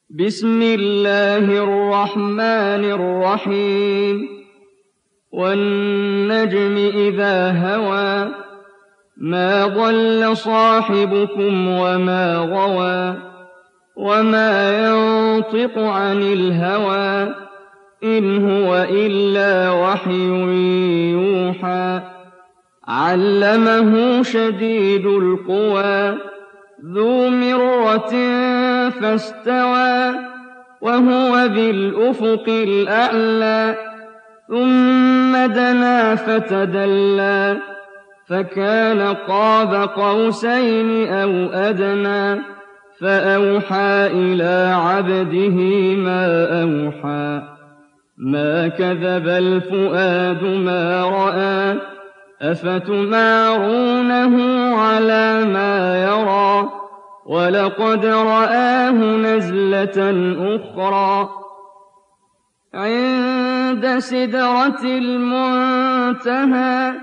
بسم الله الرحمن الرحيم والنجم إذا هوى ما ضل صاحبكم وما غوى وما ينطق عن الهوى إن هو إلا وحي يوحى علمه شديد القوى ذو مرة فاستوى وهو بالأفق الأعلى ثم دنا فتدلى فكان قاب قوسين أو أدنى فأوحى إلى عبده ما أوحى ما كذب الفؤاد ما رأى أفتمارونه على ما يرى ولقد رآه نزلة أخرى عند سدرة المنتهى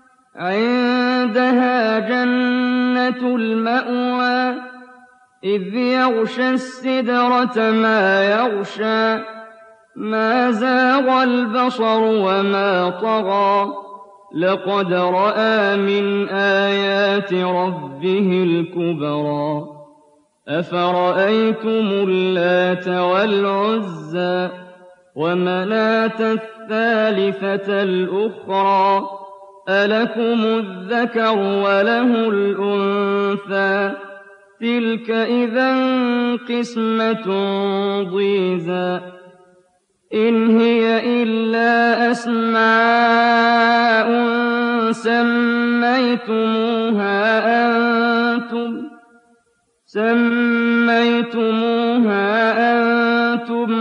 عندها جنة المأوى إذ يغشى السدرة ما يغشى ما زاغ البصر وما طغى لقد رأى من آيات ربه الكبرى أفرأيتم اللات والعزى ومناة الثالثة الأخرى ألكم الذكر وله الأنثى تلك إذا قسمة ضيزى إن هي إلا أسماء سميتموها أنتم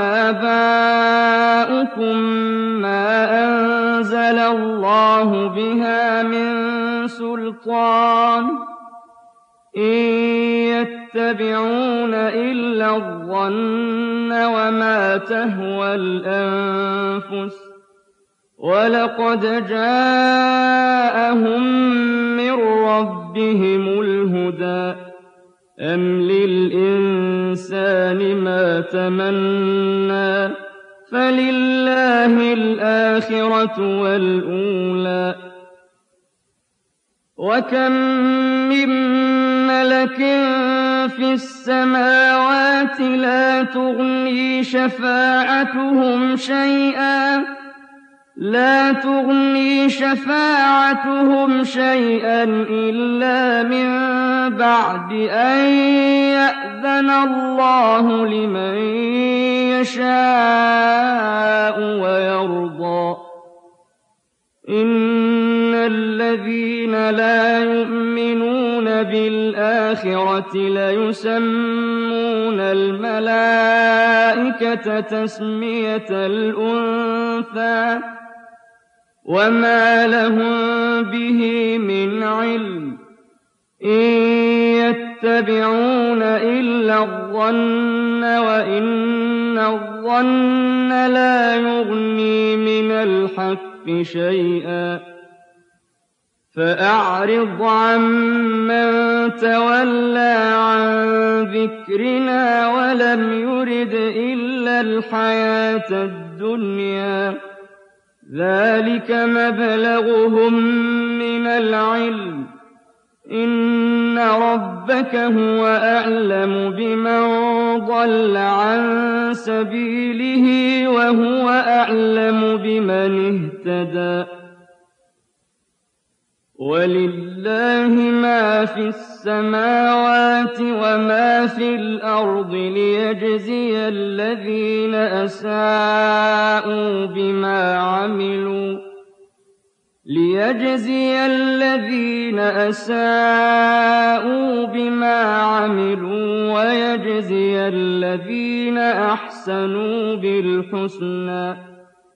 وآباؤكم ما أنزل الله بها من سلطان إن يتبعون إلا الظن وما تهوى الأنفس ولقد جاءهم من ربهم الهدى أم للإنسان ما تمنى فلله الآخرة والأولى وكم من ملك في السماوات لا تغني شفاعتهم شيئا إلا من بعد أن يأذن الله لمن يشاء ويرضى إن الذين لا يؤمنون بالآخرة ليسمون الملائكة تسمية الأنثى وما لهم به من علم إن يتبعون إلا الظن وإن الظن لا يغني من الحق شيئا فأعرض عمن تولى عن ذكرنا ولم يرد إلا الحياة الدنيا ذلك مبلغهم من العلم إن ربك هو أعلم بمن ضل عن سبيله وهو أعلم بمن اهتدى ولله ما في السماوات وما في الأرض ليجزي الذين أساءوا بما عملوا ويجزي الذين أحسنوا بالحسنى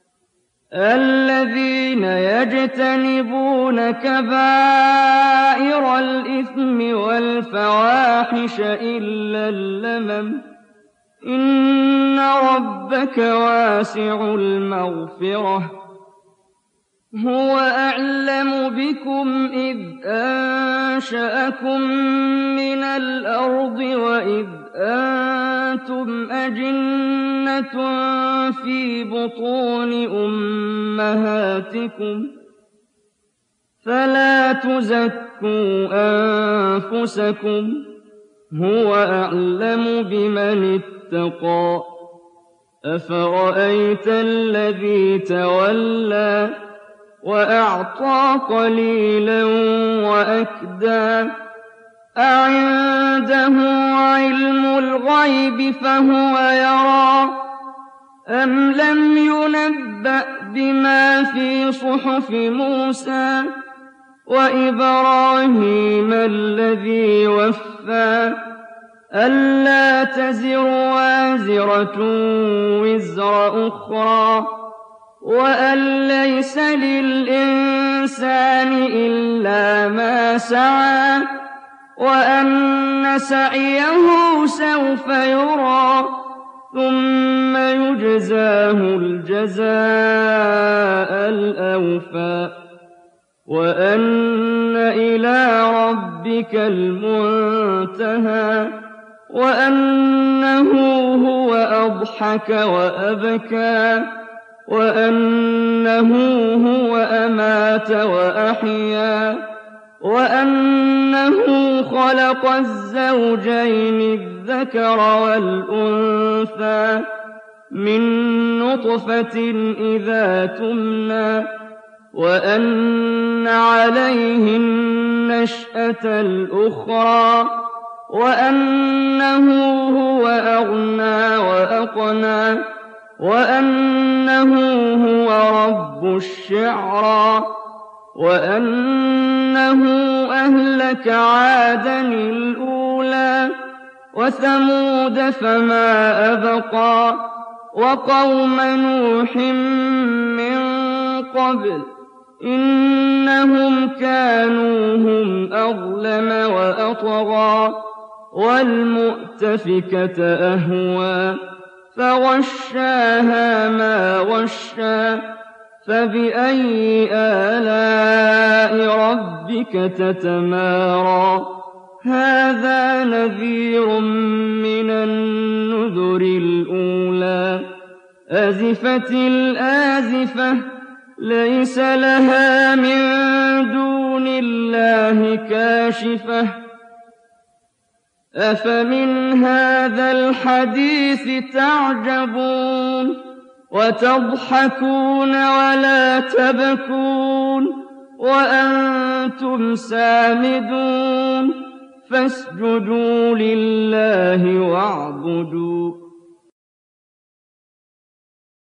الذين يجتنبون كبائر الإثم والفواحش إلا اللمم إن ربك واسع المغفرة هو أعلم بكم إذ أنشأكم من الأرض وإذ أنتم وأنتم أجنة في بطون أمهاتكم فلا تزكوا أنفسكم هو أعلم بمن اتقى أفرأيت الذي تولى وأعطى قليلا وأكدى أعنده علم الغيب فهو يرى أم لم ينبأ بما في صحف موسى وإبراهيم الذي وفى ألا تزر وازرة وزر أخرى وأن ليس للإنسان إلا ما سعى وأن سعيه سوف يرى ثم يجزاه الجزاء الأوفى وأن إلى ربك المنتهى وأنه هو أضحك وأبكى وأنه هو أمات وأحيا وأنه خلق الزوجين الذكر والأنثى من نطفة إذا تمنى وأن عليه النشأة الأخرى وأنه هو أغنى وأقنى وأنه هو رب الشعرى وأنه أهلك عادا الأولى وثمود فما أبقى وقوم نوح من قبل إنهم كانوا هم أظلم وأطغى والمؤتفكة أهوى فغشاها ما غشى فبأي آلاء ربك تتمارى هذا نذير من النذر الأولى أزفت الآزفة ليس لها من دون الله كاشفة أفمن هذا الحديث تعجبون وتضحكون ولا تبكون وأنتم سامدون فاسجدوا لله واعبدوا